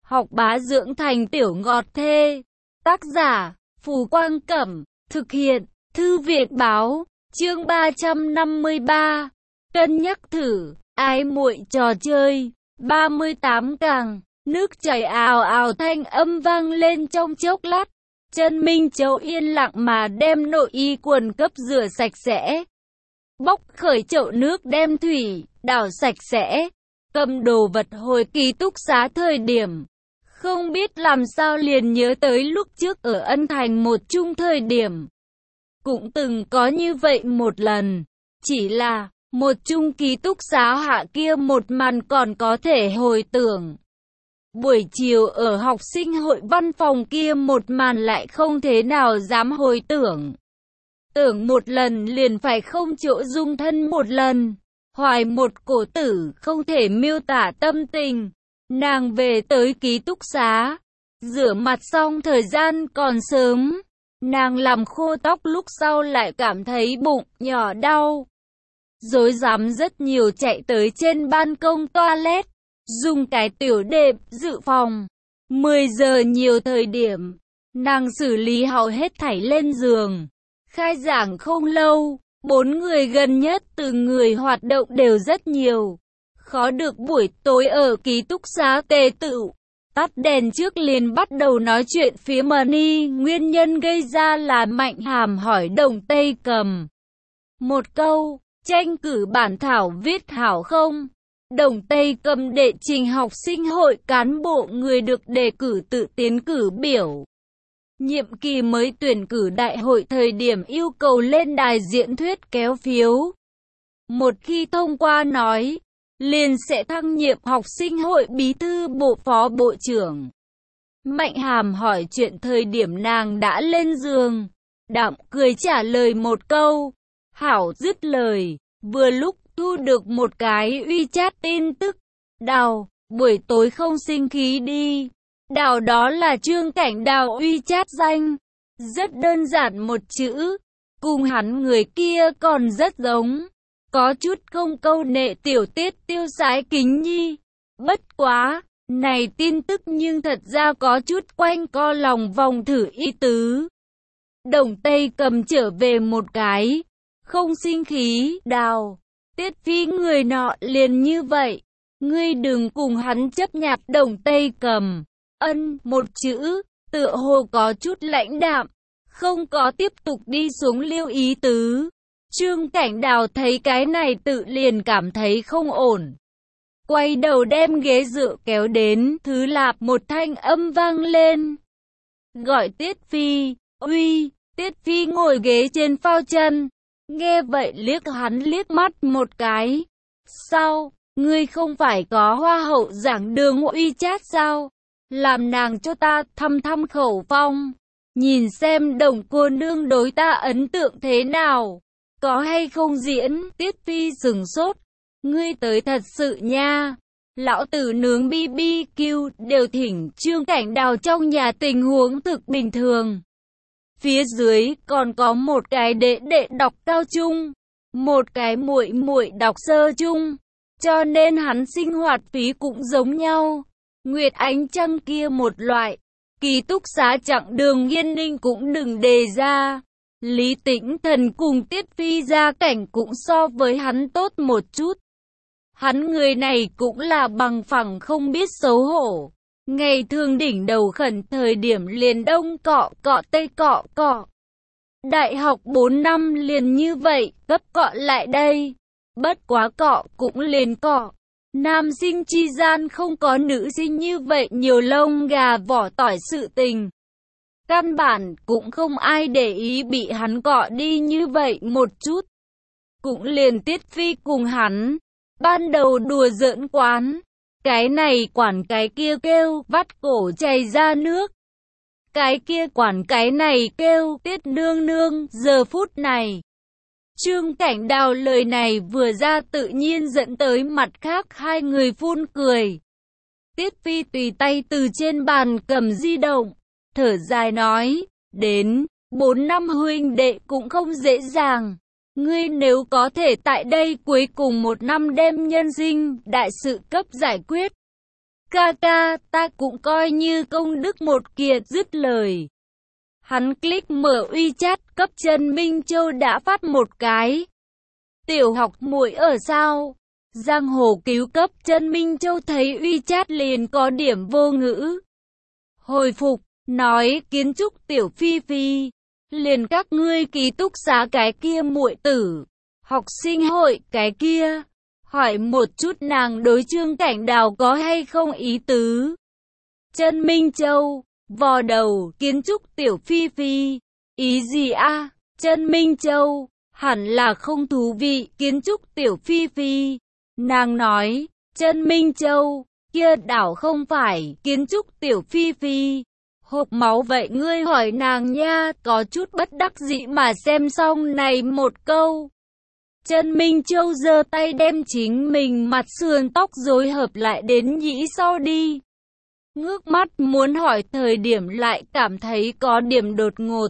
học bá dưỡng thành tiểu ngọt thê. Tác giả, Phù Quang Cẩm, thực hiện, Thư viện Báo, chương 353. Cân nhắc thử, ái muội trò chơi. 38 càng, nước chảy ào ào thanh âm vang lên trong chốc lát. Chân Minh Châu yên lặng mà đem nội y quần cấp rửa sạch sẽ. Bốc khởi chậu nước đem thủy, đảo sạch sẽ. Cầm đồ vật hồi ký túc xá thời điểm. Không biết làm sao liền nhớ tới lúc trước ở Ân Thành một chung thời điểm. Cũng từng có như vậy một lần. Chỉ là, một chung ký túc xá hạ kia một màn còn có thể hồi tưởng. Buổi chiều ở học sinh hội văn phòng kia một màn lại không thế nào dám hồi tưởng. Tưởng một lần liền phải không chỗ dung thân một lần. Hoài một cổ tử không thể miêu tả tâm tình. Nàng về tới ký túc xá. Rửa mặt xong thời gian còn sớm. Nàng làm khô tóc lúc sau lại cảm thấy bụng nhỏ đau. Rối rắm rất nhiều chạy tới trên ban công toilet. Dùng cái tiểu đệm dự phòng. 10 giờ nhiều thời điểm. Nàng xử lý hầu hết thảy lên giường. Khai giảng không lâu. 4 người gần nhất từ người hoạt động đều rất nhiều. Khó được buổi tối ở ký túc xá tề tựu. Tắt đèn trước liền bắt đầu nói chuyện phía Mani. Nguyên nhân gây ra là Mạnh Hàm hỏi Đồng Tây Cầm. Một câu, tranh cử bản thảo viết hảo không? Đồng Tây Cầm đệ trình học sinh hội cán bộ người được đề cử tự tiến cử biểu. Nhiệm kỳ mới tuyển cử đại hội thời điểm yêu cầu lên đài diễn thuyết kéo phiếu. Một khi thông qua nói, liền sẽ thăng nhiệm học sinh hội bí thư bộ phó bộ trưởng. Mạnh Hàm hỏi chuyện thời điểm nàng đã lên giường. Đạm cười trả lời một câu. Hảo dứt lời, vừa lúc thu được một cái WeChat tin tức. Đào, buổi tối không sinh khí đi. Đào đó là Trương Cảnh Đào WeChat danh. Rất đơn giản một chữ. Cùng hắn người kia còn rất giống. Có chút không câu nệ tiểu tiết tiêu sái kính nhi. Bất quá, này tin tức nhưng thật ra có chút quanh co lòng vòng thử ý tứ. Đồng Tây Cầm trở về một cái. Không sinh khí, Đào. Tiết Phi người nọ liền như vậy. Ngươi đừng cùng hắn chấp nhặt. Đồng Tây Cầm. Ân, một chữ, tựa hồ có chút lãnh đạm. Không có tiếp tục đi xuống lưu ý tứ. Trương Cảnh Đào thấy cái này tự liền cảm thấy không ổn. Quay đầu đem ghế dựa kéo đến, thứ lạp một thanh âm vang lên. Gọi Tiết Phi, uy, Tiết Phi ngồi ghế trên phao chân. Nghe vậy liếc hắn liếc mắt một cái. Sao, ngươi không phải có hoa hậu giảng đường WeChat sao? Làm nàng cho ta thăm khẩu phong. Nhìn xem Đồng cô nương đối ta ấn tượng thế nào. Có hay không diễn? Tiết Phi sừng sốt. Ngươi tới thật sự nha. Lão tử nướng BBQ đều thỉnh Trương Cảnh Đào trong nhà tình huống thực bình thường. Phía dưới còn có một cái đệ đệ đọc cao trung. Một cái muội muội đọc sơ trung. Cho nên hắn sinh hoạt phí cũng giống nhau. Nguyệt ánh trăng kia một loại. Ký túc xá chặng đường Yên Ninh cũng đừng đề ra. Lý Tĩnh Thần cùng Tiết Phi gia cảnh cũng so với hắn tốt một chút. Hắn người này cũng là bằng phẳng không biết xấu hổ. Ngày thường đỉnh đầu khẩn thời điểm liền đông cọ cọ tây cọ cọ. Đại học 4 năm liền như vậy, cấp cọ lại đây. Bất quá cọ cũng liền cọ. Nam sinh chi gian không có nữ sinh như vậy nhiều lông gà vỏ tỏi sự tình. Căn bản cũng không ai để ý bị hắn cọ đi như vậy một chút. Cũng liền Tiết Phi cùng hắn. Ban đầu đùa giỡn quán. Cái này quản cái kia kêu vắt cổ chảy ra nước. Cái kia quản cái này kêu Tiết nương nương giờ phút này. Trương Cảnh Đào lời này vừa ra tự nhiên dẫn tới mặt khác hai người phun cười. Tiết Phi tùy tay từ trên bàn cầm di động. Thở dài nói, đến, 4 năm huynh đệ cũng không dễ dàng. Ngươi nếu có thể tại đây cuối cùng 1 năm đem nhân sinh, đại sự cấp giải quyết. Ca ca, ta cũng coi như công đức một kiệt. Dứt lời, hắn click mở WeChat, cấp Trần Minh Châu đã phát một cái. Tiểu học muội ở sao? Giang hồ cứu cấp. Trần Minh Châu thấy WeChat liền có điểm vô ngữ. Hồi phục, nói kiến trúc Tiểu Phi Phi. Liền các ngươi ký túc xá cái kia muội tử. Học sinh hội cái kia. Hỏi một chút nàng đối Trương Cảnh Đào có hay không ý tứ. Trần Minh Châu, vò đầu, kiến trúc Tiểu Phi Phi. Ý gì a? Trần Minh Châu, hẳn là không thú vị. Kiến trúc Tiểu Phi Phi. Nàng nói, Trần Minh Châu, kia đảo không phải, kiến trúc Tiểu Phi Phi. Hộp máu vậy ngươi hỏi nàng nha, có chút bất đắc dĩ mà xem xong này một câu. Trần Minh Châu giơ tay đem chính mình mặt sườn tóc rối hợp lại đến nhĩ sau đi. Ngước mắt muốn hỏi thời điểm lại cảm thấy có điểm đột ngột.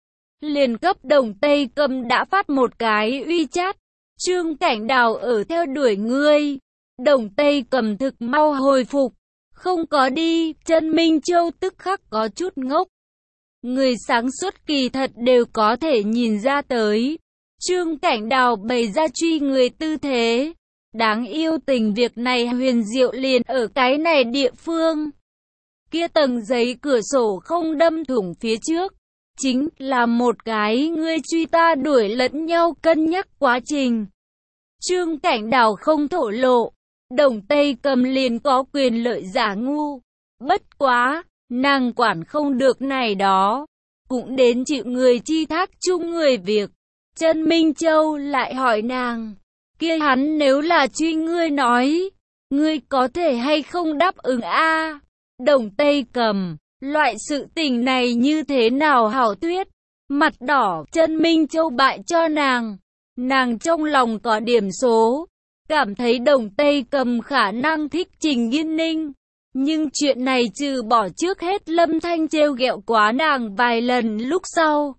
Liền cấp Đồng Tây Cầm đã phát một cái WeChat. Trương Cảnh Đào ở theo đuổi ngươi. Đồng Tây Cầm thực mau hồi phục. Không có đi. Trần Minh Châu tức khắc có chút ngốc. Người sáng suốt kỳ thật đều có thể nhìn ra tới. Trương Cảnh Đào bày ra truy người tư thế. Đáng yêu tình việc này huyền diệu liền ở cái này địa phương. Kia tầng giấy cửa sổ không đâm thủng phía trước. Chính là một cái ngươi truy ta đuổi lẫn nhau cân nhắc quá trình. Trương Cảnh Đào không thổ lộ. Đồng Tây Cầm liền có quyền lợi giả ngu. Bất quá, nàng quản không được này đó. Cũng đến chịu người chi thác chung người việc. Trần Minh Châu lại hỏi nàng. Kia hắn nếu là truy ngươi nói. Ngươi có thể hay không đáp ứng a? Đồng Tây Cầm. Loại sự tình này như thế nào hảo thuyết? Mặt đỏ. Trần Minh Châu bại cho nàng. Nàng trong lòng có điểm số. Cảm thấy Đồng Tây Cầm khả năng thích Trình Nghiên Ninh. Nhưng chuyện này trừ bỏ trước hết Lâm Thanh trêu ghẹo quá nàng vài lần lúc sau.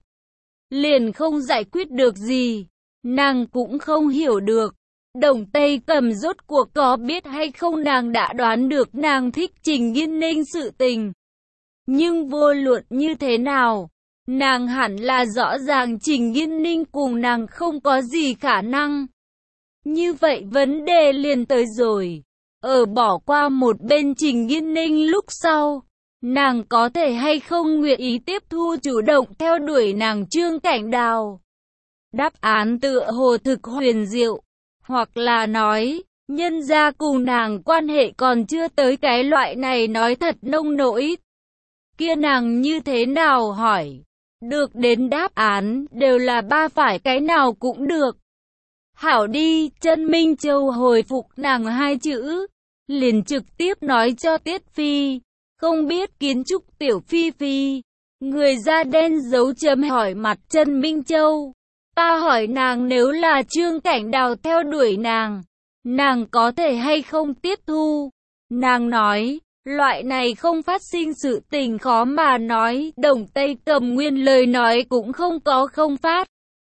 Liền không giải quyết được gì. Nàng cũng không hiểu được. Đồng Tây Cầm rốt cuộc có biết hay không nàng đã đoán được nàng thích Trình Nghiên Ninh sự tình. Nhưng vô luận như thế nào, nàng hẳn là rõ ràng Trình Nghiên Ninh cùng nàng không có gì khả năng. Như vậy vấn đề liền tới rồi. Ở bỏ qua một bên Trình Nghiên Ninh lúc sau, nàng có thể hay không nguyện ý tiếp thu chủ động theo đuổi nàng Trương Cảnh Đào. Đáp án tựa hồ thực huyền diệu, hoặc là nói, nhân gia cùng nàng quan hệ còn chưa tới cái loại này nói thật nông nỗi. Kia nàng như thế nào hỏi? Được đến đáp án đều là ba phải cái nào cũng được. Hảo đi. Trần Minh Châu hồi phục nàng hai chữ, liền trực tiếp nói cho Tiết Phi. Không biết kiến trúc Tiểu Phi Phi. Người da đen dấu chấm hỏi mặt Trần Minh Châu. Ta hỏi nàng nếu là Trương Cảnh Đào theo đuổi nàng có thể hay không tiếp thu? Nàng nói, loại này không phát sinh sự tình khó mà nói. Đồng Tây Cầm nguyên lời nói cũng không có không phát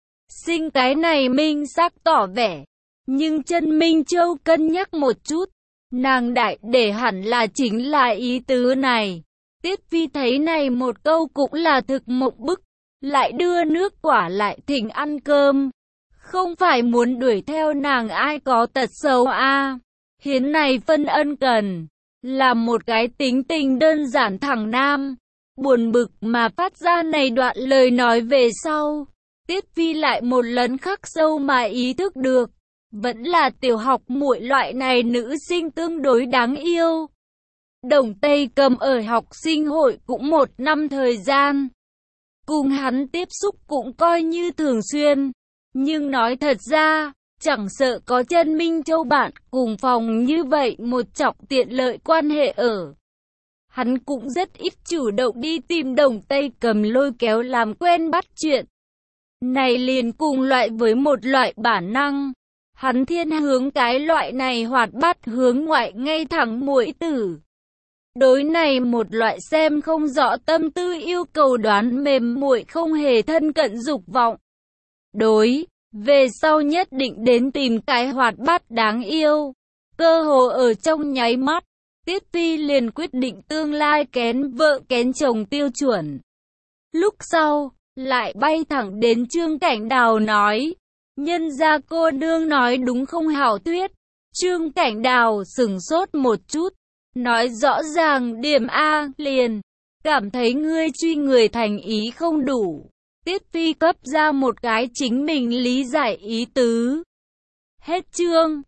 sinh, cái này minh xác tỏ vẻ. Nhưng Trần Minh Châu cân nhắc một chút, nàng đại để hẳn là chính là ý tứ này. Tiết Phi thấy này một câu cũng là thực mộng bức, lại đưa nước quả lại thỉnh ăn cơm. Không phải muốn đuổi theo nàng ai có tật xấu a. Hiến này phân ân cần, là một cái tính tình đơn giản thẳng nam. Buồn bực mà phát ra này đoạn lời nói về sau. Tiết Phi lại một lần khắc sâu mà ý thức được. Vẫn là tiểu học muội loại này nữ sinh tương đối đáng yêu. Đồng Tây Cầm ở học sinh hội cũng 1 năm thời gian. Cùng hắn tiếp xúc cũng coi như thường xuyên. Nhưng nói thật ra, chẳng sợ có Trần Minh Châu bạn cùng phòng như vậy một trọng tiện lợi quan hệ ở. Hắn cũng rất ít chủ động đi tìm Đồng Tây Cầm lôi kéo làm quen bắt chuyện. Này liền cùng loại với một loại bản năng. Hắn thiên hướng cái loại này hoạt bát hướng ngoại ngay thẳng muội tử. Đối này một loại xem không rõ tâm tư yêu cầu đoán mềm muội không hề thân cận dục vọng. Đối, về sau nhất định đến tìm cái hoạt bát đáng yêu. Cơ hồ ở trong nháy mắt, Tiết Phi liền quyết định tương lai kén vợ kén chồng tiêu chuẩn. Lúc sau, lại bay thẳng đến Trương Cảnh Đào nói, nhân gia cô nương nói đúng không hảo Tuyết. Trương Cảnh Đào sửng sốt một chút, nói rõ ràng điểm A liền, cảm thấy ngươi truy người thành ý không đủ. Tiết Phi cấp ra một cái chính mình lý giải ý tứ. Hết chương.